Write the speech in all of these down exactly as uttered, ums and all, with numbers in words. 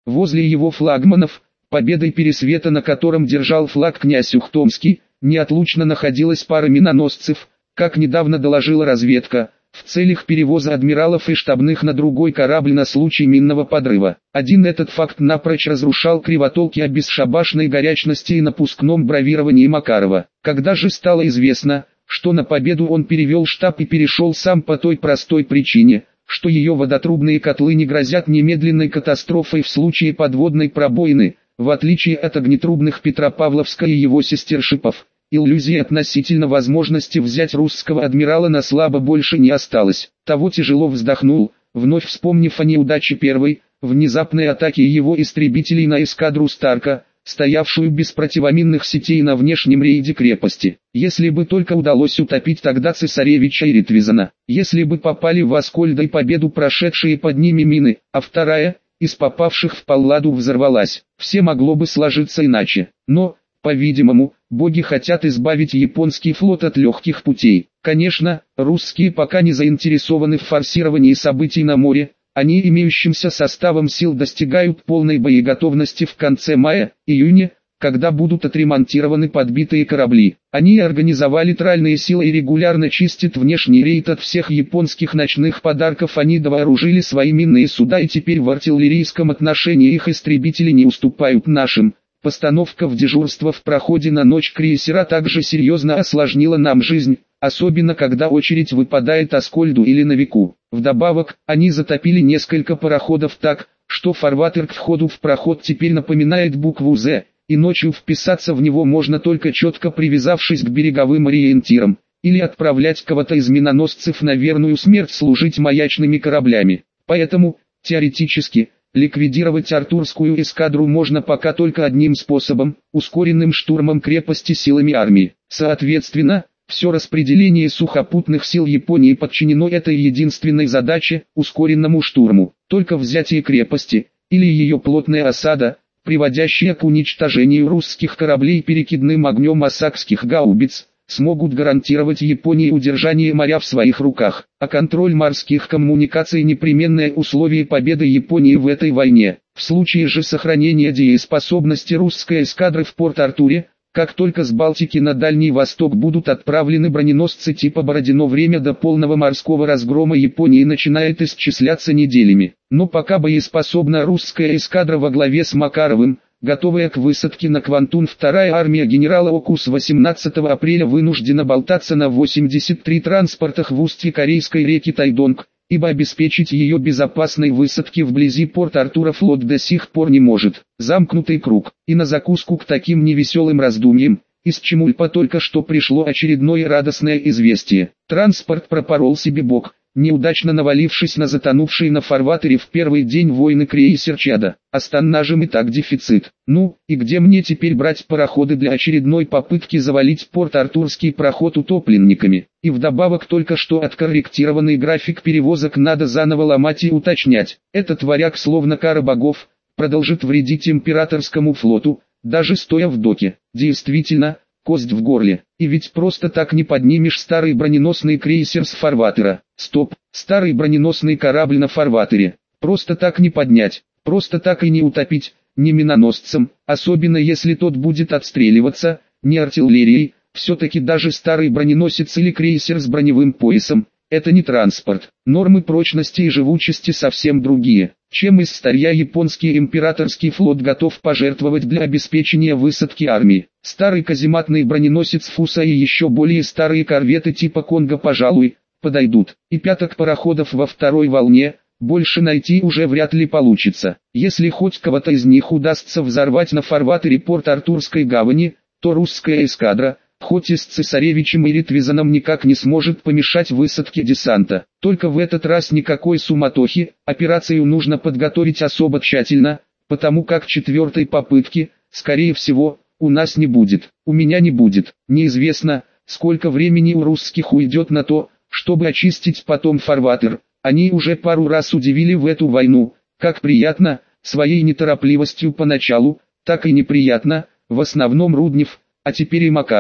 Возле его флагманов, победой Пересвета, на котором держал флаг князь Ухтомский, неотлучно находилась пара миноносцев, как недавно доложила разведка, в целях перевоза адмиралов и штабных на другой корабль на случай минного подрыва. Один этот факт напрочь разрушал кривотолки о бесшабашной горячности и напускном бравировании Макарова. Когда же стало известно, что на победу он перевел штаб и перешел сам по той простой причине, что ее водотрубные котлы не грозят немедленной катастрофой в случае подводной пробоины, в отличие от огнетрубных Петропавловска и его сестершипов, иллюзии относительно возможности взять русского адмирала на слабо больше не осталось. Того тяжело вздохнул, вновь вспомнив о неудаче первой, внезапной атаки его истребителей на эскадру Старка, стоявшую без противоминных сетей на внешнем рейде крепости. Если бы только удалось утопить тогда цесаревича и Ритвизана, если бы попали в Аскольда и Победу прошедшие под ними мины, а вторая, из попавших в Палладу взорвалась, все могло бы сложиться иначе. Но, по-видимому, боги хотят избавить японский флот от легких путей. Конечно, русские пока не заинтересованы в форсировании событий на море, они имеющимся составом сил достигают полной боеготовности в конце мая-июня, когда будут отремонтированы подбитые корабли. Они организовали тральные силы и регулярно чистят внешний рейд от всех японских ночных подарков. Они довооружили свои минные суда, и теперь в артиллерийском отношении их истребители не уступают нашим. Постановка в дежурство в проходе на ночь крейсера также серьезно осложнила нам жизнь, особенно когда очередь выпадает Аскольду или Новику. Вдобавок, они затопили несколько пароходов так, что фарватер к входу в проход теперь напоминает букву «З», и ночью вписаться в него можно только четко привязавшись к береговым ориентирам, или отправлять кого-то из миноносцев на верную смерть служить маячными кораблями. Поэтому, теоретически, ликвидировать Артурскую эскадру можно пока только одним способом – ускоренным штурмом крепости силами армии. Соответственно, все распределение сухопутных сил Японии подчинено этой единственной задаче – ускоренному штурму. Только взятие крепости, или ее плотная осада, приводящая к уничтожению русских кораблей перекидным огнем осакских гаубиц, смогут гарантировать Японии удержание моря в своих руках, а контроль морских коммуникаций – непременное условие победы Японии в этой войне. В случае же сохранения дееспособности русской эскадры в Порт-Артуре, как только с Балтики на Дальний Восток будут отправлены броненосцы типа Бородино, время до полного морского разгрома Японии начинает исчисляться неделями. Но пока боеспособна русская эскадра во главе с Макаровым, готовая к высадке на Квантун, вторая армия генерала Окус восемнадцатого апреля вынуждена болтаться на восемьдесят три транспортах в устье корейской реки Тайдонг, ибо обеспечить ее безопасной высадки вблизи Порт-Артура флот до сих пор не может. Замкнутый круг. И на закуску к таким невеселым раздумьям, из Чемульпа только что пришло очередное радостное известие. Транспорт пропорол себе бок, неудачно навалившись на затонувший на фарватере в первый день войны крейсер Чада. А с тоннажем и так дефицит. Ну, и где мне теперь брать пароходы для очередной попытки завалить Порт-Артурский проход утопленниками? И вдобавок только что откорректированный график перевозок надо заново ломать и уточнять. Этот варяг, словно кара богов, продолжит вредить императорскому флоту, даже стоя в доке. Действительно, кость в горле. И ведь просто так не поднимешь старый броненосный крейсер с фарватера. Стоп, старый броненосный корабль на фарватере. Просто так не поднять, просто так и не утопить, не миноносцем, особенно если тот будет отстреливаться, не артиллерией. Все-таки даже старый броненосец или крейсер с броневым поясом – это не транспорт. Нормы прочности и живучести совсем другие, чем из старья японский императорский флот готов пожертвовать для обеспечения высадки армии. Старый казематный броненосец Фуса и еще более старые корветы типа Конго, пожалуй, подойдут. И пяток пароходов во второй волне больше найти уже вряд ли получится. Если хоть кого-то из них удастся взорвать на фарватере Порт-Артурской гавани, то русская эскадра, хоть и с цесаревичем и Ритвизаном, никак не сможет помешать высадке десанта. Только в этот раз никакой суматохи, операцию нужно подготовить особо тщательно, потому как четвертой попытки, скорее всего, у нас не будет. У меня не будет. Неизвестно, сколько времени у русских уйдет на то, чтобы очистить потом фарватер. Они уже пару раз удивили в эту войну, как приятно, своей неторопливостью поначалу, так и неприятно, в основном Руднев, а теперь и Макаров.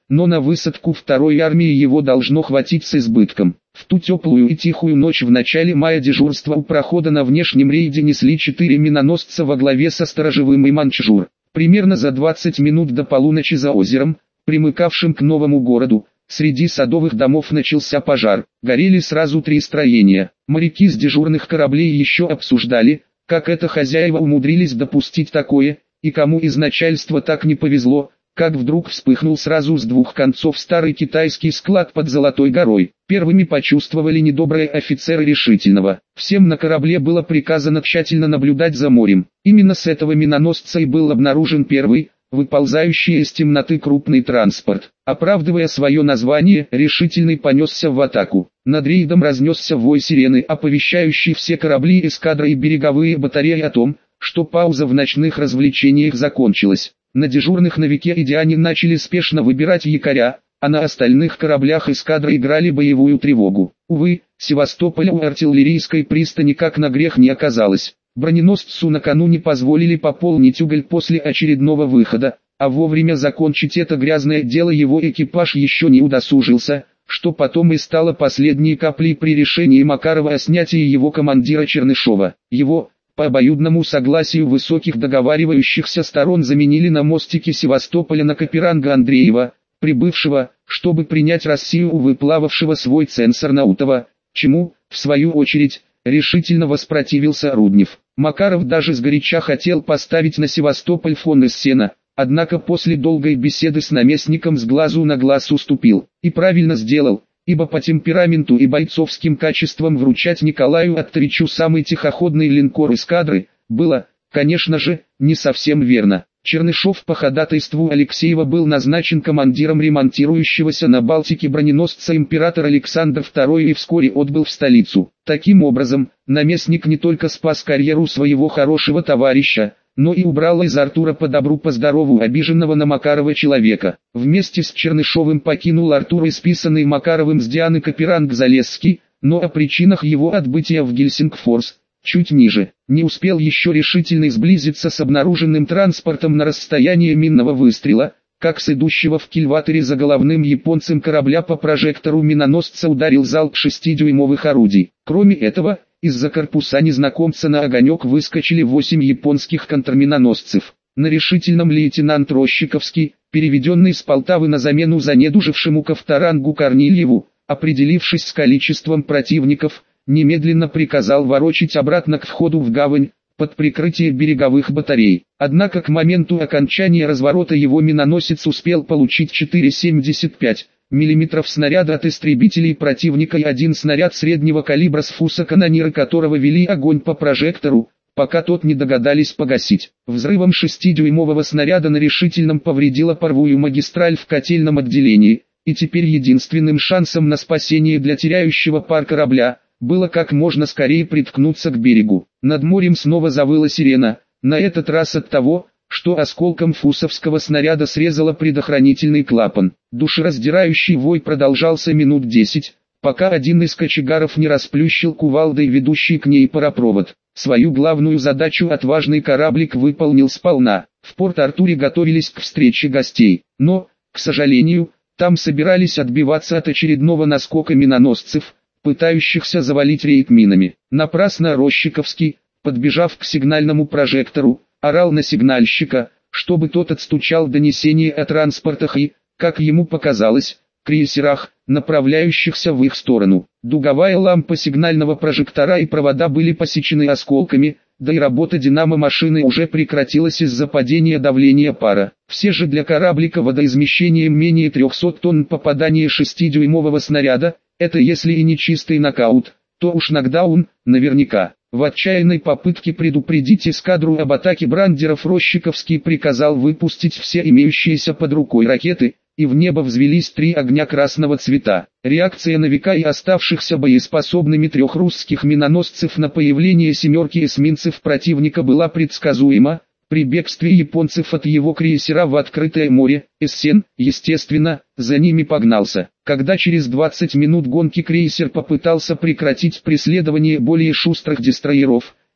но на высадку второй армии его должно хватить с избытком. В ту теплую и тихую ночь в начале мая дежурство у прохода на внешнем рейде несли четыре миноносца во главе со сторожевым и Манчжур. Примерно за двадцать минут до полуночи за озером, примыкавшим к новому городу, среди садовых домов начался пожар. Горели сразу три строения. Моряки с дежурных кораблей еще обсуждали, как это хозяева умудрились допустить такое, и кому из начальства так не повезло, как вдруг вспыхнул сразу с двух концов старый китайский склад под Золотой горой. Первыми почувствовали недобрые офицеры Решительного. Всем на корабле было приказано тщательно наблюдать за морем. Именно с этого миноносца и был обнаружен первый, выползающий из темноты крупный транспорт. Оправдывая свое название, Решительный понесся в атаку. Над рейдом разнесся вой сирены, оповещающий все корабли эскадры и береговые батареи о том, что пауза в ночных развлечениях закончилась. На дежурных на Вике и Диане начали спешно выбирать якоря, а на остальных кораблях эскадры играли боевую тревогу. Увы, Севастополя у артиллерийской пристани как на грех не оказалось. Броненосцу накануне позволили пополнить уголь после очередного выхода, а вовремя закончить это грязное дело его экипаж еще не удосужился, что потом и стало последней каплей при решении Макарова о снятии его командира Чернышова. Его, по обоюдному согласию высоких договаривающихся сторон, заменили на мостике Севастополя на Каперанга Андреева, прибывшего, чтобы принять Россию у выплававшего свой цензор Наутова, чему, в свою очередь, решительно воспротивился Руднев. Макаров даже сгоряча хотел поставить на Севастополь фон из сена, однако после долгой беседы с наместником с глазу на глаз уступил. И правильно сделал, ибо по темпераменту и бойцовским качествам вручать Николаю Атторичу самый тихоходный линкор эскадры, было, конечно же, не совсем верно. Чернышов по ходатайству Алексеева был назначен командиром ремонтирующегося на Балтике броненосца император Александр второй и вскоре отбыл в столицу. Таким образом, наместник не только спас карьеру своего хорошего товарища, но и убрал из Артура по добру по здорову обиженного на Макарова человека. Вместе с Чернышовым покинул Артур исписанный Макаровым с Дианы Каперанг Залесский, но о причинах его отбытия в Гельсингфорс, чуть ниже. Не успел еще Решительный сблизиться с обнаруженным транспортом на расстояние минного выстрела, как с идущего в кильватере за головным японцем корабля по прожектору миноносца ударил залп шестидюймовых орудий. Кроме этого, из-за корпуса незнакомца на огонек выскочили восемь японских контрминоносцев. На Решительном лейтенант Рощиковский, переведенный с Полтавы на замену занедужившему Ковторангу Корнильеву, определившись с количеством противников, немедленно приказал ворочить обратно к входу в гавань, под прикрытие береговых батарей. Однако к моменту окончания разворота его миноносец успел получить четыре семьдесят пять миллиметров снаряда от истребителей противника и один снаряд среднего калибра с фуса канониры которого вели огонь по прожектору, пока тот не догадались погасить. Взрывом шестидюймового снаряда на Решительном повредила паровую магистраль в котельном отделении, и теперь единственным шансом на спасение для теряющего пар корабля было как можно скорее приткнуться к берегу. Над морем снова завыла сирена, на этот раз от того, что осколком фусовского снаряда срезало предохранительный клапан. Душераздирающий вой продолжался минут десять, пока один из кочегаров не расплющил кувалдой ведущий к ней паропровод. Свою главную задачу отважный кораблик выполнил сполна. В Порт-Артуре готовились к встрече гостей, но, к сожалению, там собирались отбиваться от очередного наскока миноносцев, пытающихся завалить рейд минами. Напрасно Рощиковский, подбежав к сигнальному прожектору, орал на сигнальщика, чтобы тот отстучал донесение о транспортах и, как ему показалось, крейсерах, направляющихся в их сторону. Дуговая лампа сигнального прожектора и провода были посечены осколками, да и работа динамо-машины уже прекратилась из-за падения давления пара. Все же для кораблика водоизмещением менее трехсот тонн попадание шестидюймового снаряда, это если и не чистый нокаут, то уж нокдаун, наверняка. В отчаянной попытке предупредить эскадру об атаке брандеров Рощиковский приказал выпустить все имеющиеся под рукой ракеты, и в небо взвелись три огня красного цвета. Реакция на века и оставшихся боеспособными трех русских миноносцев на появление семерки эсминцев противника была предсказуема. При бегстве японцев от его крейсера в открытое море, Эссен, естественно, за ними погнался. Когда через двадцать минут гонки крейсер попытался прекратить преследование более шустрых дестройеров,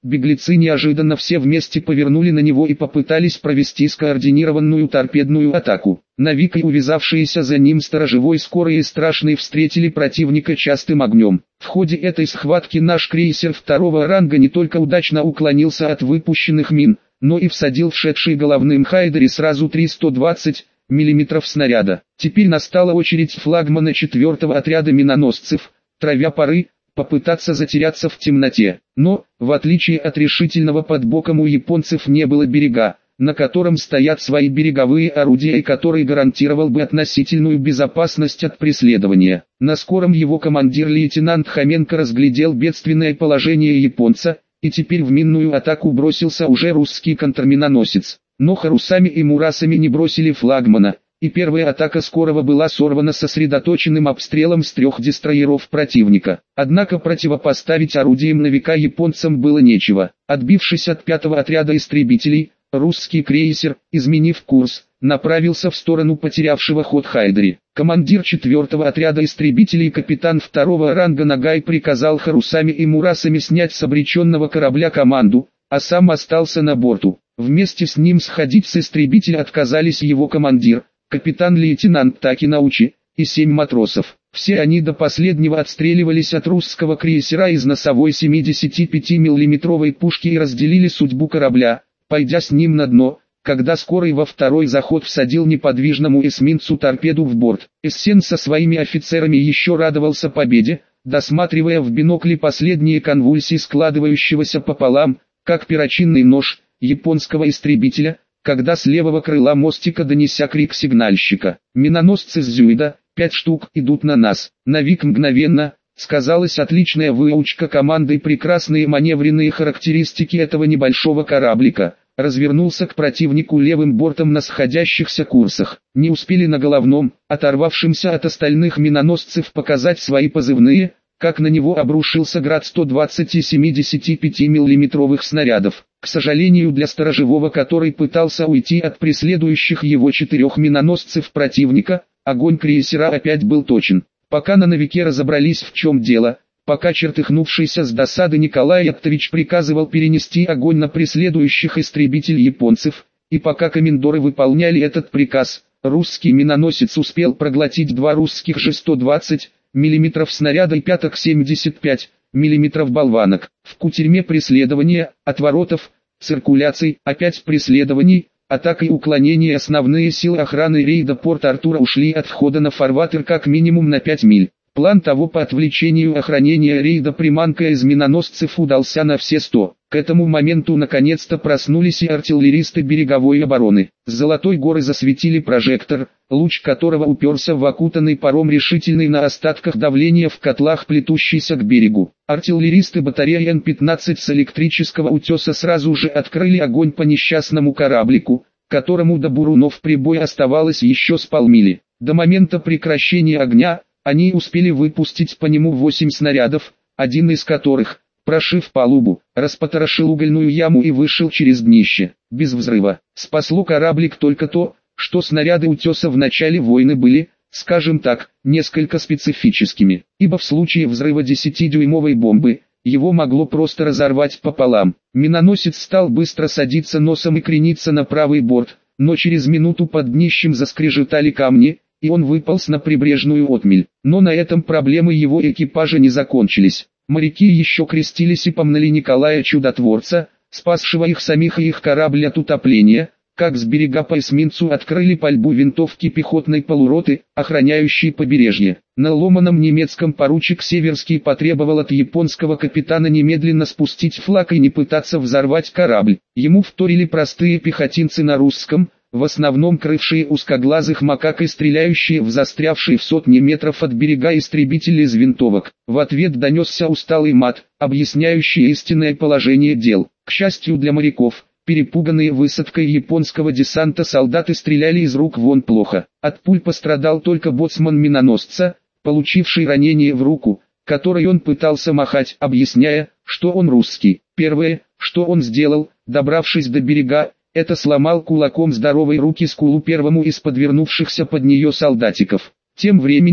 беглецы неожиданно все вместе повернули на него и попытались провести скоординированную торпедную атаку. Навик и увязавшиеся за ним сторожевой скорые и страшные встретили противника частым огнем. В ходе этой схватки наш крейсер второго ранга не только удачно уклонился от выпущенных мин, но и всадил в шедший головным хайдере сразу три сто двадцать миллиметров снаряда. Теперь настала очередь флагмана четвертого отряда миноносцев, травя пары, попытаться затеряться в темноте. Но, в отличие от решительного под боком у японцев не было берега, на котором стоят свои береговые орудия и который гарантировал бы относительную безопасность от преследования. На скором его командир лейтенант Хоменко разглядел бедственное положение японца, и теперь в минную атаку бросился уже русский контрминоносец. Но Харусами и Мурасами не бросили флагмана, и первая атака скорого была сорвана сосредоточенным обстрелом с трех дестройеров противника. Однако противопоставить орудиям Навика японцам было нечего. Отбившись от пятого отряда истребителей, русский крейсер, изменив курс, направился в сторону потерявшего ход хайдери. Командир четвертого отряда истребителей капитан второго ранга Нагай приказал Харусами и Мурасами снять с обреченного корабля команду, а сам остался на борту. Вместе с ним сходить с истребителя отказались его командир, капитан-лейтенант Такинаучи, и семь матросов. Все они до последнего отстреливались от русского крейсера из носовой семидесятипятимиллиметровой пушки и разделили судьбу корабля, пойдя с ним на дно, когда скорый во второй заход всадил неподвижному эсминцу торпеду в борт. Эссен со своими офицерами еще радовался победе, досматривая в бинокли последние конвульсии складывающегося пополам, как перочинный нож, японского истребителя, когда с левого крыла мостика донеся крик сигнальщика: «Миноносцы с Зюида, пять штук, идут на нас». Навик мгновенно, сказалась отличная выучка команды и прекрасные маневренные характеристики этого небольшого кораблика, развернулся к противнику левым бортом на сходящихся курсах. Не успели на головном, оторвавшимся от остальных миноносцев, показать свои позывные, как на него обрушился град сто двадцати семидесятипятимиллиметровых снарядов. К сожалению для сторожевого, который пытался уйти от преследующих его четырех миноносцев противника, огонь крейсера опять был точен. Пока на Навике разобрались в чем дело, пока чертыхнувшийся с досады Николай Яптович приказывал перенести огонь на преследующих истребитель японцев, и пока комендоры выполняли этот приказ, русский миноносец успел проглотить два русских же сто двадцать миллиметров снаряда и пяток семьдесят пять миллиметров болванок. В кутерьме преследования, отворотов, циркуляций, опять преследований, атак и уклонения основные силы охраны рейда Порт-Артура ушли от входа на фарватер как минимум на пять миль. План того по отвлечению охранения рейда приманка из миноносцев удался на все сто. К этому моменту наконец-то проснулись и артиллеристы береговой обороны. С Золотой горы засветили прожектор, луч которого уперся в окутанный паром решительный на остатках давления в котлах плетущийся к берегу. Артиллеристы батареи Н пятнадцать с электрического утеса сразу же открыли огонь по несчастному кораблику, которому до Бурунов прибой оставалось еще с полмили. До момента прекращения огня они успели выпустить по нему восемь снарядов, один из которых, прошив палубу, распотрошил угольную яму и вышел через днище, без взрыва. Спасло кораблик только то, что снаряды утеса в начале войны были, скажем так, несколько специфическими, ибо в случае взрыва десятидюймовой бомбы, его могло просто разорвать пополам. Миноносец стал быстро садиться носом и крениться на правый борт, но через минуту под днищем заскрежетали камни, и он выполз на прибрежную отмель. Но на этом проблемы его экипажа не закончились. Моряки еще крестились и помнили Николая Чудотворца, спасшего их самих и их корабль от утопления, как с берега по эсминцу открыли пальбу винтовки пехотной полуроты, охраняющей побережье. На ломаном немецком поручик Северский потребовал от японского капитана немедленно спустить флаг и не пытаться взорвать корабль. Ему вторили простые пехотинцы на русском, в основном крывшие узкоглазых макак и стреляющие в застрявшие в сотни метров от берега истребители из винтовок. В ответ донесся усталый мат, объясняющий истинное положение дел. К счастью для моряков, перепуганные высадкой японского десанта солдаты стреляли из рук вон плохо. От пуль пострадал только боцман миноносца, получивший ранение в руку, которой он пытался махать, объясняя, что он русский. Первое, что он сделал, добравшись до берега, это сломал кулаком здоровой руки скулу первому из подвернувшихся под нее солдатиков. Тем временем,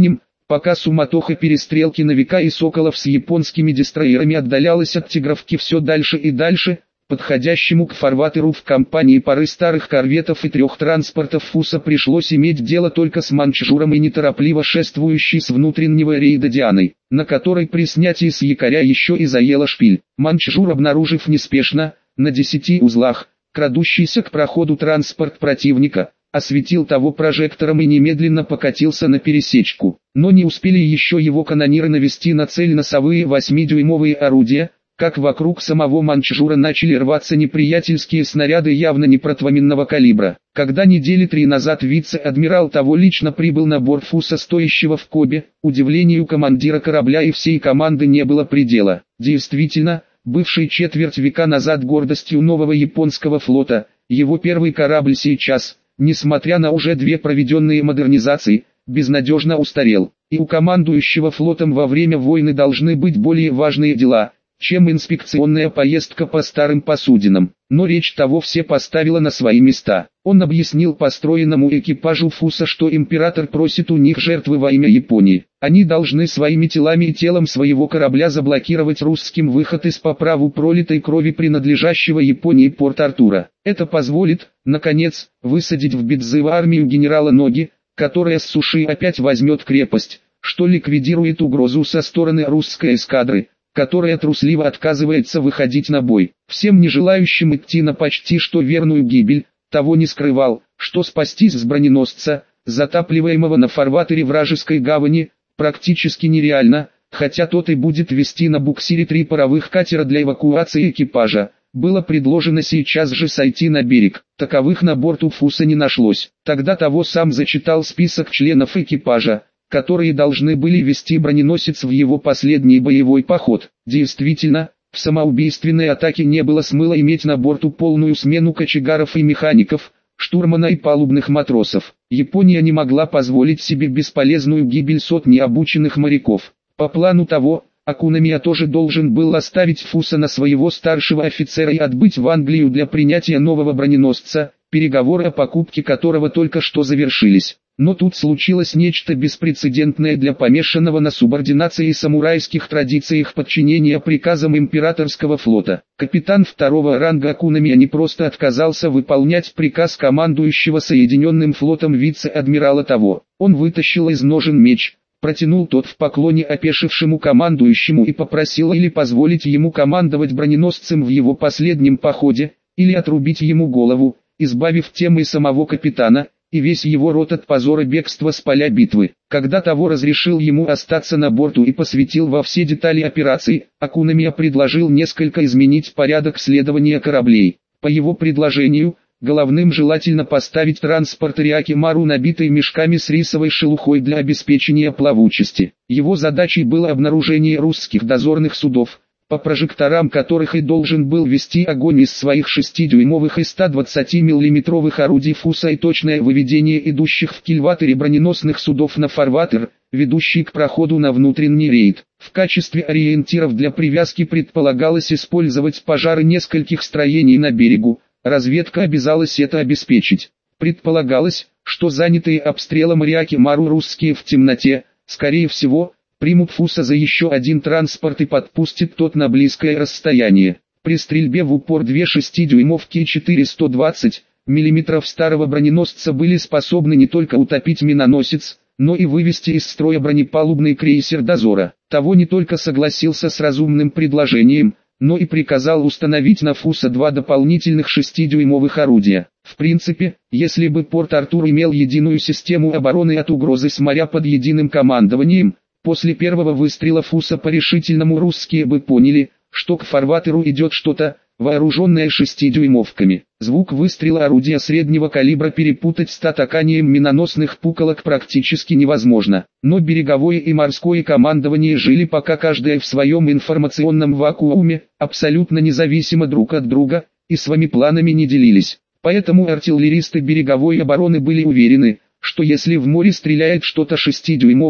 Пока суматоха перестрелки Новика и Соколов с японскими дестройерами отдалялась от Тигровки все дальше и дальше, подходящему к фарватеру в компании пары старых корветов и трех транспортов Фуса пришлось иметь дело только с Манчжуром и неторопливо шествующей с внутреннего рейда Дианой, на которой при снятии с якоря еще и заела шпиль. Манчжур, обнаружив неспешно, на десяти узлах, крадущийся к проходу транспорт противника, осветил того прожектором и немедленно покатился на пересечку. Но не успели еще его канониры навести на цель носовые восьмидюймовые орудия, как вокруг самого Манчжура начали рваться неприятельские снаряды явно не противоминного калибра. Когда недели три назад вице-адмирал того лично прибыл на борт Фуса, стоящего в Кобе, удивлению командира корабля и всей команды не было предела. Действительно, бывший четверть века назад гордостью нового японского флота, его первый корабль сейчас, несмотря на уже две проведенные модернизации, безнадежно устарел, и у командующего флотом во время войны должны быть более важные дела, чем инспекционная поездка по старым посудинам. Но речь того все поставила на свои места. Он объяснил построенному экипажу Фуса, что император просит у них жертвы во имя Японии. Они должны своими телами и телом своего корабля заблокировать русским выход из по праву пролитой крови принадлежащего Японии Порт-Артура. Это позволит, наконец, высадить в Бидзыва армию генерала Ноги, которая с суши опять возьмет крепость, что ликвидирует угрозу со стороны русской эскадры, которая трусливо отказывается выходить на бой. Всем не желающим идти на почти что верную гибель, того не скрывал, что спастись с броненосца, затапливаемого на фарватере вражеской гавани, практически нереально, хотя тот и будет вести на буксире три паровых катера для эвакуации экипажа. Было предложено сейчас же сойти на берег, таковых на борту Фуса не нашлось. Тогда того сам зачитал список членов экипажа, которые должны были вести броненосец в его последний боевой поход. Действительно, в самоубийственной атаке не было смысла иметь на борту полную смену кочегаров и механиков, штурмана и палубных матросов. Япония не могла позволить себе бесполезную гибель сотни обученных моряков. По плану того, Акунамия тоже должен был оставить Фуса на своего старшего офицера и отбыть в Англию для принятия нового броненосца, переговоры о покупке которого только что завершились. Но тут случилось нечто беспрецедентное для помешанного на субординации и самурайских традициях подчинения приказам императорского флота. Капитан второго ранга Акунамия не просто отказался выполнять приказ командующего Соединенным флотом вице-адмирала того. Он вытащил из ножен меч, протянул тот в поклоне опешившему командующему и попросил или позволить ему командовать броненосцем в его последнем походе, или отрубить ему голову, избавив тем и самого капитана, и весь его род от позора бегства с поля битвы. Когда того разрешил ему остаться на борту и посвятил во все детали операции, Акунамия предложил несколько изменить порядок следования кораблей. По его предложению, головным желательно поставить транспорт Риаки Мару, набитый мешками с рисовой шелухой для обеспечения плавучести. Его задачей было обнаружение русских дозорных судов, по прожекторам которых и должен был вести огонь из своих шестидюймовых и ста двадцати миллиметровых орудий Фуса, и точное выведение идущих в кильватере броненосных судов на фарватер, ведущий к проходу на внутренний рейд. В качестве ориентиров для привязки предполагалось использовать пожары нескольких строений на берегу, разведка обязалась это обеспечить. Предполагалось, что занятые обстрелом Риаки Мару русские в темноте, скорее всего, примут Фуса за еще один транспорт и подпустит тот на близкое расстояние. При стрельбе в упор две шестидюймовки и четыре сто двадцать миллиметров старого броненосца были способны не только утопить миноносец, но и вывести из строя бронепалубный крейсер дозора. Того не только согласился с разумным предложением, но и приказал установить на Фуса два дополнительных шестидюймовых орудия. В принципе, если бы Порт-Артур имел единую систему обороны от угрозы с моря под единым командованием, после первого выстрела Фуса по решительному русские бы поняли, что к фарватеру идет что-то, вооруженное шестидюймовками. Звук выстрела орудия среднего калибра перепутать с татаканием миноносных пуколок практически невозможно. Но береговое и морское командование жили пока каждое в своем информационном вакууме, абсолютно независимо друг от друга, и своими планами не делились. Поэтому артиллеристы береговой обороны были уверены, что если в море стреляет что-то шестидюймовое,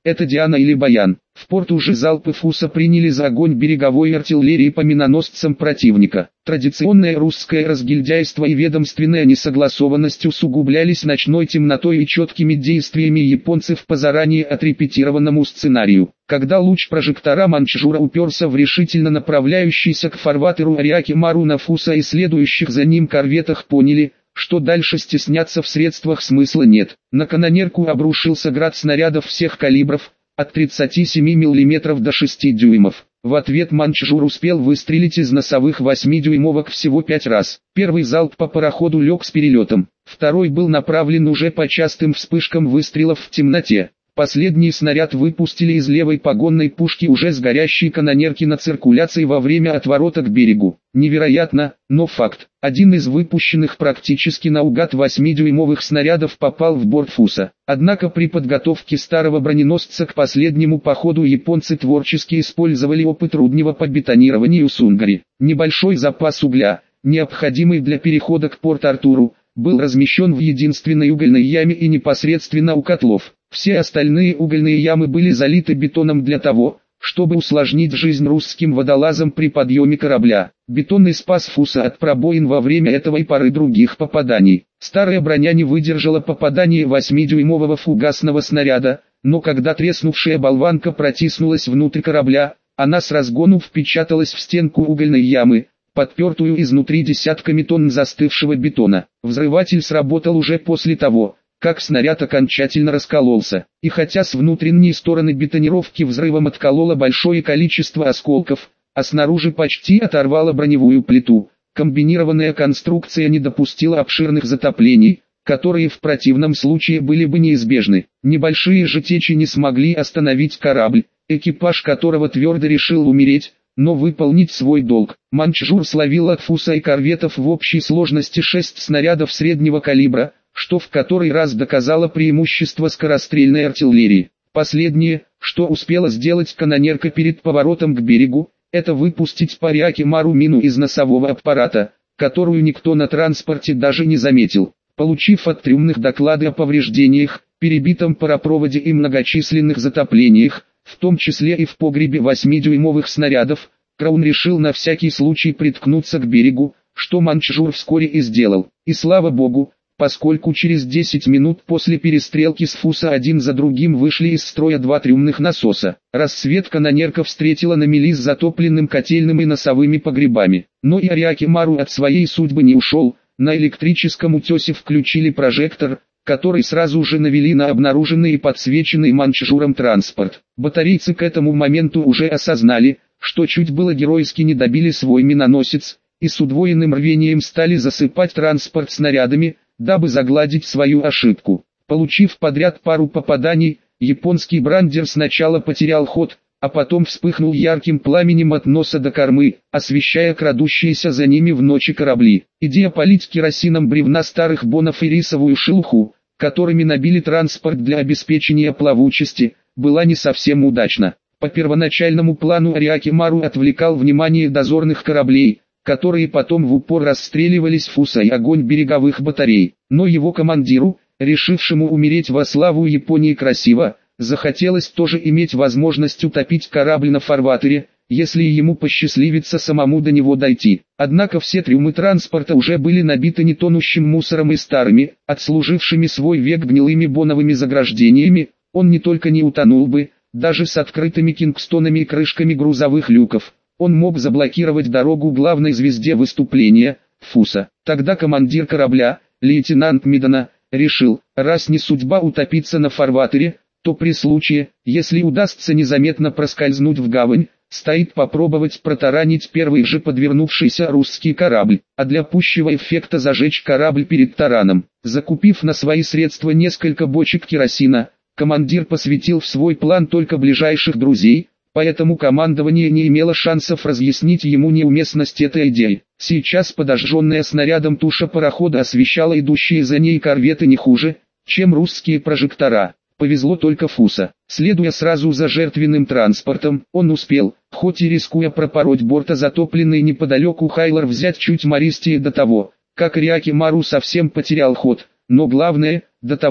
это Диана или Баян. В порт уже залпы Фуса приняли за огонь береговой артиллерии по миноносцам противника. Традиционное русское разгильдяйство и ведомственная несогласованность усугублялись ночной темнотой и четкими действиями японцев по заранее отрепетированному сценарию. Когда луч прожектора Манчжура уперся в решительно направляющийся к фарватеру Ариаки-Мару на Фуса и следующих за ним корветах, поняли, что дальше стесняться в средствах смысла нет. На канонерку обрушился град снарядов всех калибров, от тридцати семи миллиметров до шести дюймов. В ответ Манчжур успел выстрелить из носовых восьмидюймовок всего пять раз. Первый залп по пароходу лег с перелетом, второй был направлен уже по частым вспышкам выстрелов в темноте. Последний снаряд выпустили из левой погонной пушки уже с горящей канонерки на циркуляции во время отворота к берегу. Невероятно, но факт. Один из выпущенных практически наугад восьмидюймовых снарядов попал в борт Фуса. Однако при подготовке старого броненосца к последнему походу японцы творчески использовали опыт руднего по бетонированию Сунгари. Небольшой запас угля, необходимый для перехода к Порт-Артуру, был размещен в единственной угольной яме и непосредственно у котлов. Все остальные угольные ямы были залиты бетоном для того, чтобы усложнить жизнь русским водолазам при подъеме корабля. Бетонный спас Фуса от пробоин во время этого и пары других попаданий. Старая броня не выдержала попадания восьмидюймового фугасного снаряда, но когда треснувшая болванка протиснулась внутрь корабля, она с разгону впечаталась в стенку угольной ямы, подпертую изнутри десятками тонн застывшего бетона. Взрыватель сработал уже после того, как снаряд окончательно раскололся, и хотя с внутренней стороны бетонировки взрывом откололо большое количество осколков, а снаружи почти оторвало броневую плиту, комбинированная конструкция не допустила обширных затоплений, которые в противном случае были бы неизбежны. Небольшие же течи не смогли остановить корабль, экипаж которого твердо решил умереть, но выполнить свой долг. Манчжур словил от Фуса и корветов в общей сложности шесть снарядов среднего калибра, что в который раз доказало преимущество скорострельной артиллерии. Последнее, что успела сделать канонерка перед поворотом к берегу, это выпустить по Ариаки-Мару мину из носового аппарата, которую никто на транспорте даже не заметил. Получив от трюмных доклады о повреждениях, перебитом паропроводе и многочисленных затоплениях, в том числе и в погребе восьмидюймовых снарядов, Краун решил на всякий случай приткнуться к берегу, что Манчжур вскоре и сделал. И слава богу, поскольку через десять минут после перестрелки с Фуса один за другим вышли из строя два трюмных насоса. Рассвет канонерка встретила на мели с затопленным котельным и носовыми погребами. Но и Ариаки-Мару от своей судьбы не ушел. На электрическом утесе включили прожектор, который сразу же навели на обнаруженный и подсвеченный Манчжуром транспорт. Батарейцы к этому моменту уже осознали, что чуть было геройски не добили свой миноносец, и с удвоенным рвением стали засыпать транспорт снарядами, дабы загладить свою ошибку. Получив подряд пару попаданий, японский брандер сначала потерял ход, а потом вспыхнул ярким пламенем от носа до кормы, освещая крадущиеся за ними в ночи корабли. Идея полить керосином бревна старых бонов и рисовую шелуху, которыми набили транспорт для обеспечения плавучести, была не совсем удачна. По первоначальному плану Ариаки-Мару отвлекал внимание дозорных кораблей, которые потом в упор расстреливались Фуса и огонь береговых батарей. Но его командиру, решившему умереть во славу Японии красиво, захотелось тоже иметь возможность утопить корабль на фарватере, если ему посчастливится самому до него дойти. Однако все трюмы транспорта уже были набиты нетонущим мусором и старыми, отслужившими свой век гнилыми боновыми заграждениями. Он не только не утонул бы, даже с открытыми кингстонами и крышками грузовых люков. Он мог заблокировать дорогу главной звезде выступления, Фуса. Тогда командир корабля, лейтенант Мидана, решил, раз не судьба утопиться на фарватере, то при случае, если удастся незаметно проскользнуть в гавань, стоит попробовать протаранить первый же подвернувшийся русский корабль, а для пущего эффекта зажечь корабль перед тараном. Закупив на свои средства несколько бочек керосина, командир посвятил в свой план только ближайших друзей, поэтому командование не имело шансов разъяснить ему неуместность этой идеи. Сейчас подожженная снарядом туша парохода освещала идущие за ней корветы не хуже, чем русские прожектора. Повезло только Фуса. Следуя сразу за жертвенным транспортом, он успел, хоть и рискуя пропороть борта затопленный неподалеку Хайлор, взять чуть мористее до того, как Ариаки-Мару совсем потерял ход, но главное, до того,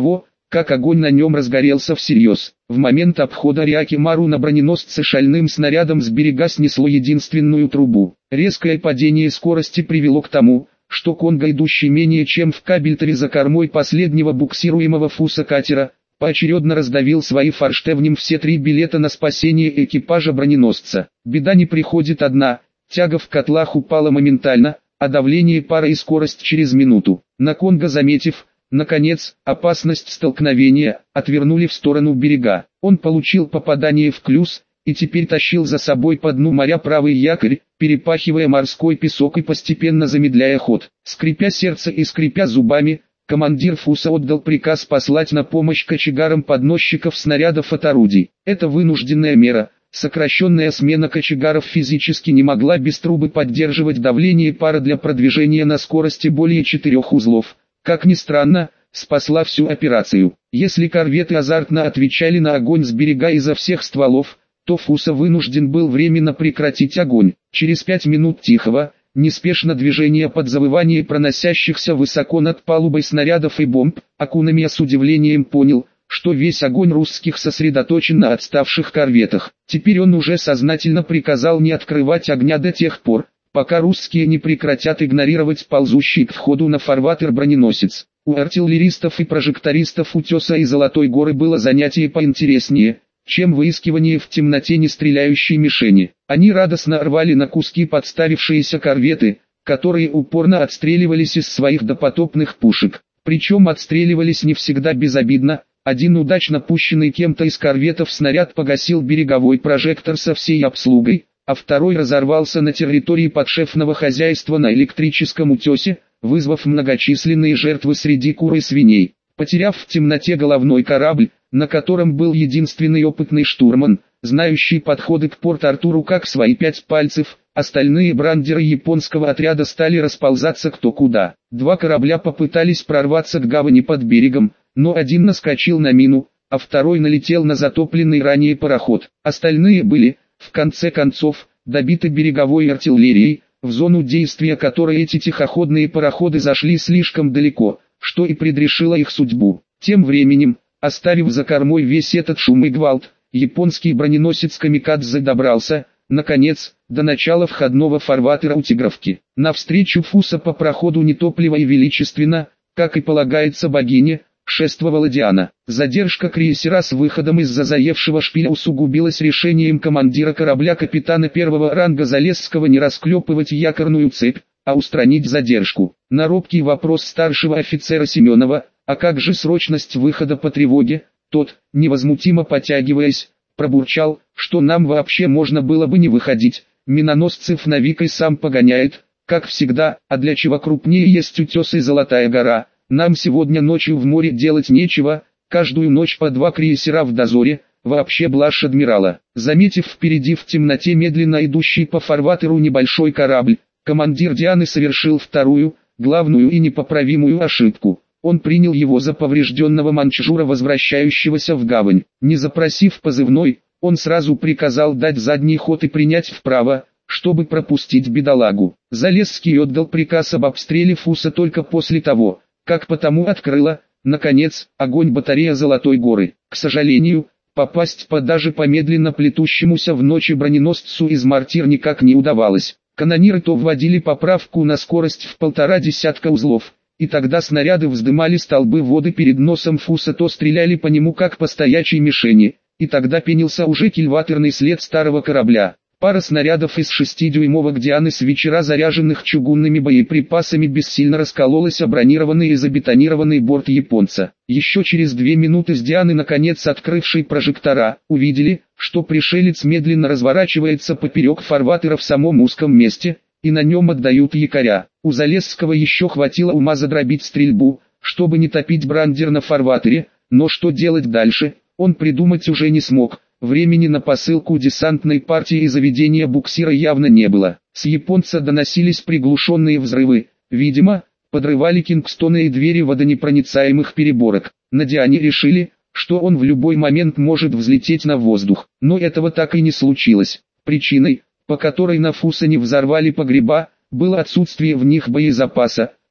как огонь на нем разгорелся всерьез. В момент обхода Рякимару на броненосце шальным снарядом с берега снесло единственную трубу. Резкое падение скорости привело к тому, что Конго, идущий менее чем в кабельтове за кормой последнего буксируемого фуса катера, поочередно раздавил свои форштевнем все три билета на спасение экипажа броненосца. Беда не приходит одна, тяга в котлах упала моментально, а давление пара и скорость через минуту. На Конго, заметив, наконец, опасность столкновения, отвернули в сторону берега. Он получил попадание в клюз, и теперь тащил за собой по дну моря правый якорь, перепахивая морской песок и постепенно замедляя ход. Скрипя сердце и скрипя зубами, командир Фуса отдал приказ послать на помощь кочегарам подносчиков снарядов от орудий. Это вынужденная мера. Сокращенная смена кочегаров физически не могла без трубы поддерживать давление пара для продвижения на скорости более четырех узлов. Как ни странно, спасла всю операцию. Если корветы азартно отвечали на огонь с берега изо всех стволов, то Фуса вынужден был временно прекратить огонь. Через пять минут тихого, неспешно движения под завывание проносящихся высоко над палубой снарядов и бомб, Акунамия с удивлением понял, что весь огонь русских сосредоточен на отставших корветах. Теперь он уже сознательно приказал не открывать огня до тех пор, пока русские не прекратят игнорировать ползущий к входу на фарватер броненосец. У артиллеристов и прожектористов Утеса и Золотой горы было занятие поинтереснее, чем выискивание в темноте нестреляющей мишени. Они радостно рвали на куски подставившиеся корветы, которые упорно отстреливались из своих допотопных пушек. Причем отстреливались не всегда безобидно. Один удачно пущенный кем-то из корветов снаряд погасил береговой прожектор со всей обслугой, а второй разорвался на территории подшефного хозяйства на электрическом утесе, вызвав многочисленные жертвы среди кур и свиней. Потеряв в темноте головной корабль, на котором был единственный опытный штурман, знающий подходы к Порт-Артуру как свои пять пальцев, остальные брандеры японского отряда стали расползаться кто куда. Два корабля попытались прорваться к гавани под берегом, но один наскочил на мину, а второй налетел на затопленный ранее пароход. Остальные были, в конце концов, добиты береговой артиллерией, в зону действия которой эти тихоходные пароходы зашли слишком далеко, что и предрешило их судьбу. Тем временем, оставив за кормой весь этот шум и гвалт, японский броненосец Камикадзе добрался, наконец, до начала входного фарватера у Тигровки. Навстречу Фуса по проходу нетопливо и величественно, как и полагается богине, шествовала Диана. Задержка крейсера с выходом из-за заевшего шпиля усугубилась решением командира корабля капитана первого ранга Залесского не расклепывать якорную цепь, а устранить задержку. На робкий вопрос старшего офицера Семенова, а как же срочность выхода по тревоге, тот, невозмутимо потягиваясь, пробурчал, что нам вообще можно было бы не выходить, миноносцев Навик и сам погоняет, как всегда, а для чего крупнее есть Утес и Золотая гора, нам сегодня ночью в море делать нечего, каждую ночь по два крейсера в дозоре, вообще блажь адмирала. Заметив впереди в темноте медленно идущий по фарватеру небольшой корабль, командир Дианы совершил вторую, главную и непоправимую ошибку. Он принял его за поврежденного манчжура, возвращающегося в гавань. Не запросив позывной, он сразу приказал дать задний ход и принять вправо, чтобы пропустить бедолагу. Залесский отдал приказ об обстреле Фуса только после того, как потому открыла, наконец, огонь батарея Золотой горы. К сожалению, попасть по даже по медленно плетущемуся в ночи броненосцу из мортир никак не удавалось. Канониры то вводили поправку на скорость в полтора десятка узлов, и тогда снаряды вздымали столбы воды перед носом Фуса, то стреляли по нему как по стоячей мишени, и тогда пенился уже кильваторный след старого корабля. Пара снарядов из шестидюймовок Дианы с вечера, заряженных чугунными боеприпасами, бессильно раскололась о бронированный и забетонированный борт японца. Еще через две минуты с Дианы, наконец открывшей прожектора, увидели, что пришелец медленно разворачивается поперек фарватера в самом узком месте, и на нем отдают якоря. У Залесского еще хватило ума задробить стрельбу, чтобы не топить брандер на фарватере, но что делать дальше, он придумать уже не смог. Времени на посылку десантной партии и заведения буксира явно не было. С японца доносились приглушенные взрывы, видимо, подрывали кингстоны и двери водонепроницаемых переборок. На Диане решили, что он в любой момент может взлететь на воздух, но этого так и не случилось. Причиной, по которой на Фуса не взорвали погреба, было отсутствие в них боезапаса,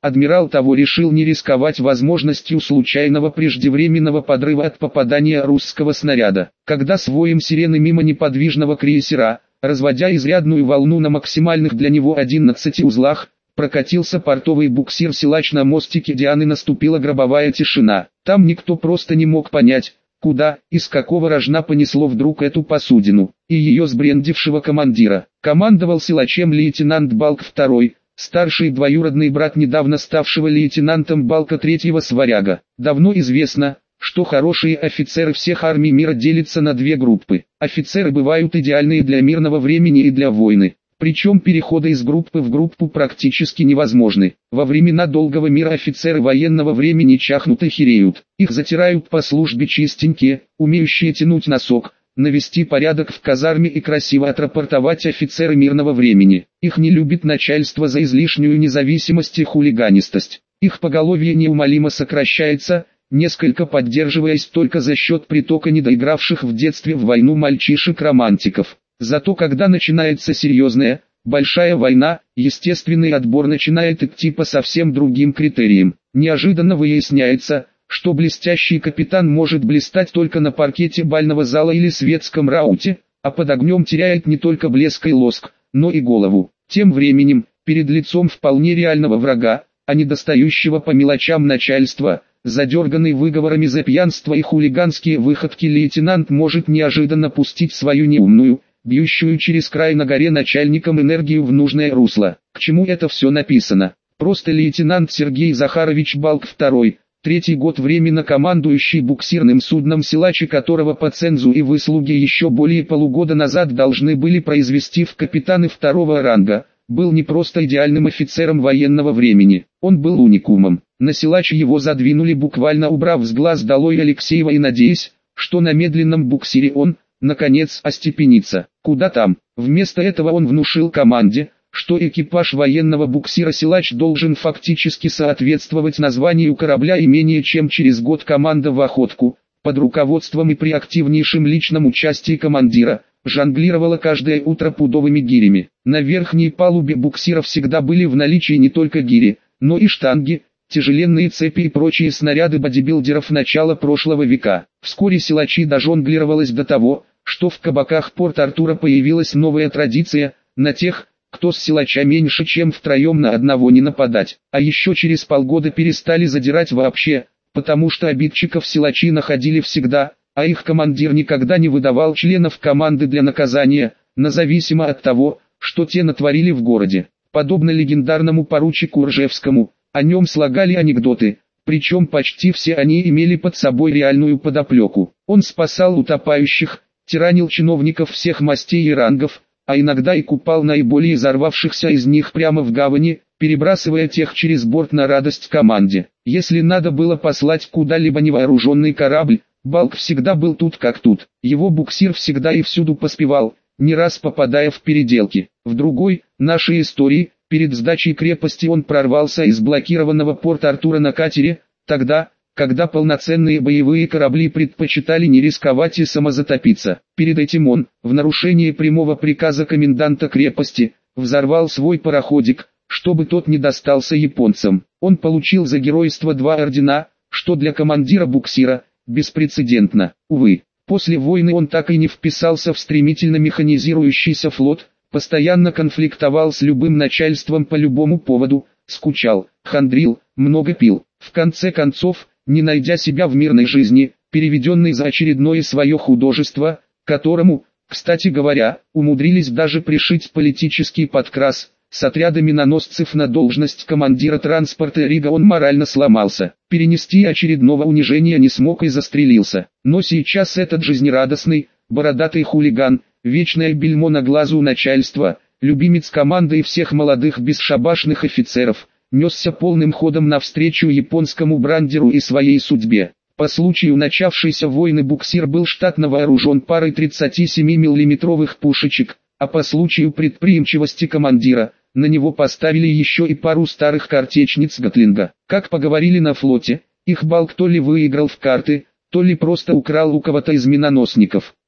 адмирал того решил не рисковать возможностью случайного преждевременного подрыва от попадания русского снаряда. Когда с воем сирены мимо неподвижного крейсера, разводя изрядную волну на максимальных для него одиннадцати узлах, прокатился портовый буксир-силач на мостике Дианы, наступила гробовая тишина. Там никто просто не мог понять, куда, из какого рожна понесло вдруг эту посудину, и ее сбрендившего командира. Командовал силачем лейтенант Балк второй, старший двоюродный брат недавно ставшего лейтенантом Балка третьего Сваряга. Давно известно, что хорошие офицеры всех армий мира делятся на две группы. Офицеры бывают идеальные для мирного времени и для войны. Причем переходы из группы в группу практически невозможны. Во времена долгого мира офицеры военного времени чахнут и хереют. Их затирают по службе чистенькие, умеющие тянуть носок, навести порядок в казарме и красиво отрапортовать офицеры мирного времени. Их не любит начальство за излишнюю независимость и хулиганистость. Их поголовье неумолимо сокращается, несколько поддерживаясь только за счет притока недоигравших в детстве в войну мальчишек-романтиков. Зато когда начинается серьезная, большая война, естественный отбор начинает идти по совсем другим критериям. Неожиданно выясняется, что блестящий капитан может блистать только на паркете бального зала или светском рауте, а под огнем теряет не только блеск и лоск, но и голову. Тем временем, перед лицом вполне реального врага, а недостающего по мелочам начальства, задерганный выговорами за пьянство и хулиганские выходки, лейтенант может неожиданно пустить свою неумную, бьющую через край на горе начальником энергию в нужное русло. К чему это все написано? Просто лейтенант Сергей Захарович Балк второй, третий год временно командующий буксирным судном, силачи которого по цензу и выслуге еще более полугода назад должны были произвести в капитаны второго ранга, был не просто идеальным офицером военного времени, он был уникумом. На силач его задвинули, буквально убрав с глаз долой Алексеева и надеясь, что на медленном буксире он, наконец, остепенится. Куда там? Вместо этого он внушил команде, что экипаж военного буксира «Силач» должен фактически соответствовать названию корабля, и менее чем через год команда в охотку, под руководством и при активнейшем личном участии командира, жонглировала каждое утро пудовыми гирями. На верхней палубе буксира всегда были в наличии не только гири, но и штанги, тяжеленные цепи и прочие снаряды бодибилдеров начала прошлого века. Вскоре силачи дожонглировалось до того, что в кабаках Порт-Артура появилась новая традиция: на тех, кто с силача меньше чем втроем, на одного не нападать. А еще через полгода перестали задирать вообще, потому что обидчиков силачи находили всегда, а их командир никогда не выдавал членов команды для наказания, независимо от того, что те натворили в городе. Подобно легендарному поручику Ржевскому, о нем слагали анекдоты, причем почти все они имели под собой реальную подоплеку. Он спасал утопающих, тиранил чиновников всех мастей и рангов, а иногда и купал наиболее взорвавшихся из них прямо в гавани, перебрасывая тех через борт на радость команде. Если надо было послать куда-либо невооруженный корабль, Балк всегда был тут как тут. Его буксир всегда и всюду поспевал, не раз попадая в переделки. В другой, нашей истории, перед сдачей крепости он прорвался из блокированного Порт-Артура на катере, тогда, когда полноценные боевые корабли предпочитали не рисковать и самозатопиться. Перед этим он, в нарушении прямого приказа коменданта крепости, взорвал свой пароходик, чтобы тот не достался японцам. Он получил за геройство два ордена, что для командира буксира беспрецедентно. Увы, после войны он так и не вписался в стремительно механизирующийся флот, постоянно конфликтовал с любым начальством по любому поводу, скучал, хандрил, много пил. В конце концов, не найдя себя в мирной жизни, переведенный за очередное свое художество, которому, кстати говоря, умудрились даже пришить политический подкрас, с отряда миноносцев на должность командира транспорта Рига, он морально сломался. Перенести очередного унижения не смог и застрелился. Но сейчас этот жизнерадостный, бородатый хулиган, вечное бельмо на глазу начальства, любимец команды и всех молодых бесшабашных офицеров, несся полным ходом навстречу японскому брандеру и своей судьбе. По случаю начавшейся войны буксир был штатно вооружен парой тридцатисемимиллиметровых пушечек, а по случаю предприимчивости командира, на него поставили еще и пару старых картечниц Гатлинга. Как поговорили на флоте, их Балк то ли выиграл в карты, то ли просто украл у кого-то из миноносников.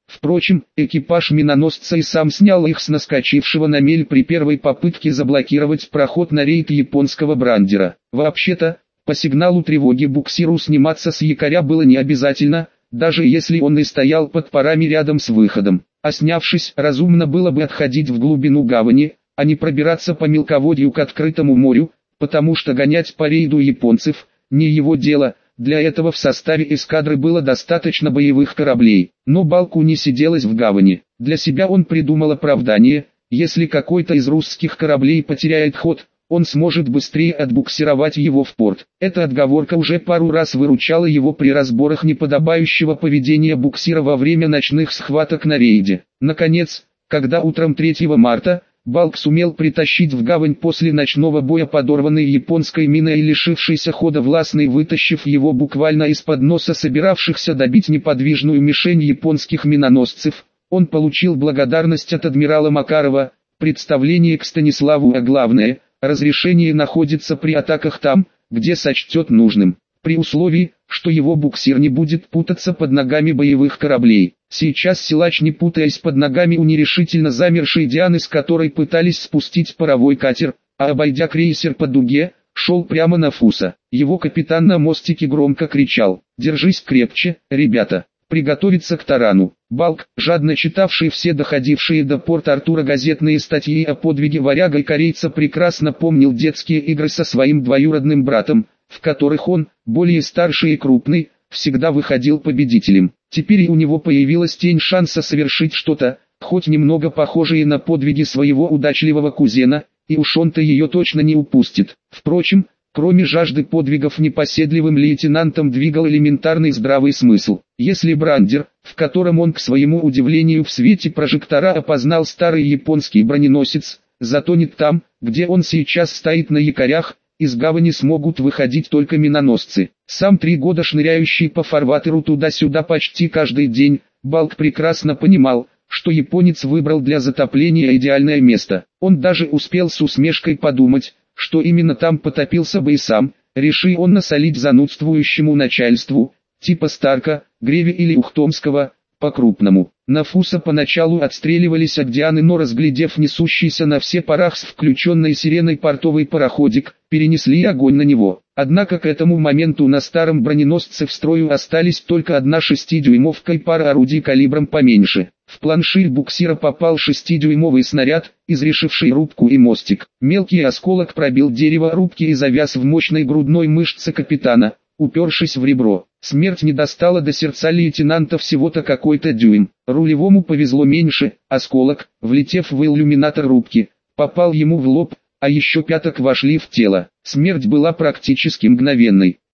Впрочем, экипаж миноносца и сам снял их с наскочившего на мель при первой попытке заблокировать проход на рейд японского брандера. Вообще-то, по сигналу тревоги буксиру сниматься с якоря было не обязательно, даже если он и стоял под парами рядом с выходом. А снявшись, разумно было бы отходить в глубину гавани, а не пробираться по мелководью к открытому морю, потому что гонять по рейду японцев – не его дело. Для этого в составе эскадры было достаточно боевых кораблей. Но Балку не сиделось в гавани. Для себя он придумал оправдание: если какой-то из русских кораблей потеряет ход, он сможет быстрее отбуксировать его в порт. Эта отговорка уже пару раз выручала его при разборах неподобающего поведения буксира во время ночных схваток на рейде. Наконец, когда утром третьего марта, Балк сумел притащить в гавань после ночного боя подорванный японской миной и лишившийся хода властный, вытащив его буквально из-под носа собиравшихся добить неподвижную мишень японских миноносцев, он получил благодарность от адмирала Макарова, представление к Станиславу, а главное, разрешение находиться при атаках там, где сочтет нужным, при условии, что его буксир не будет путаться под ногами боевых кораблей. Сейчас силач, не путаясь под ногами у нерешительно замершей Дианы, с которой пытались спустить паровой катер, а обойдя крейсер по дуге, шел прямо на Фуса. Его капитан на мостике громко кричал: «Держись крепче, ребята! Приготовиться к тарану!» Балк, жадно читавший все доходившие до порта Артура газетные статьи о подвиге варяга и корейца, прекрасно помнил детские игры со своим двоюродным братом, в которых он, более старший и крупный, всегда выходил победителем. Теперь и у него появилась тень шанса совершить что-то, хоть немного похожее на подвиги своего удачливого кузена, и уж он-то ее точно не упустит. Впрочем, кроме жажды подвигов, непоседливым лейтенантом двигал элементарный здравый смысл. Если брандер, в котором он к своему удивлению в свете прожектора опознал старый японский броненосец, затонет там, где он сейчас стоит на якорях, из гавани смогут выходить только миноносцы. Сам три года шныряющий по фарватеру туда-сюда почти каждый день, Балк прекрасно понимал, что японец выбрал для затопления идеальное место. Он даже успел с усмешкой подумать, что именно там потопился бы и сам, реши он насолить занудствующему начальству, типа Старка, Греви или Ухтомского, по-крупному. На Фуса поначалу отстреливались от Дианы, но разглядев несущийся на все парах с включенной сиреной портовый пароходик, перенесли огонь на него. Однако к этому моменту на старом броненосце в строю остались только одна шестидюймовка и пара орудий калибром поменьше. В планширь буксира попал шестидюймовый снаряд, изрешивший рубку и мостик. Мелкий осколок пробил дерево рубки и завяз в мощной грудной мышце капитана, упершись в ребро. Смерть не достала до сердца лейтенанта всего-то какой-то дюйм. Рулевому повезло меньше, осколок, влетев в иллюминатор рубки, попал ему в лоб, а еще пяток вошли в тело. Смерть была практически мгновенной.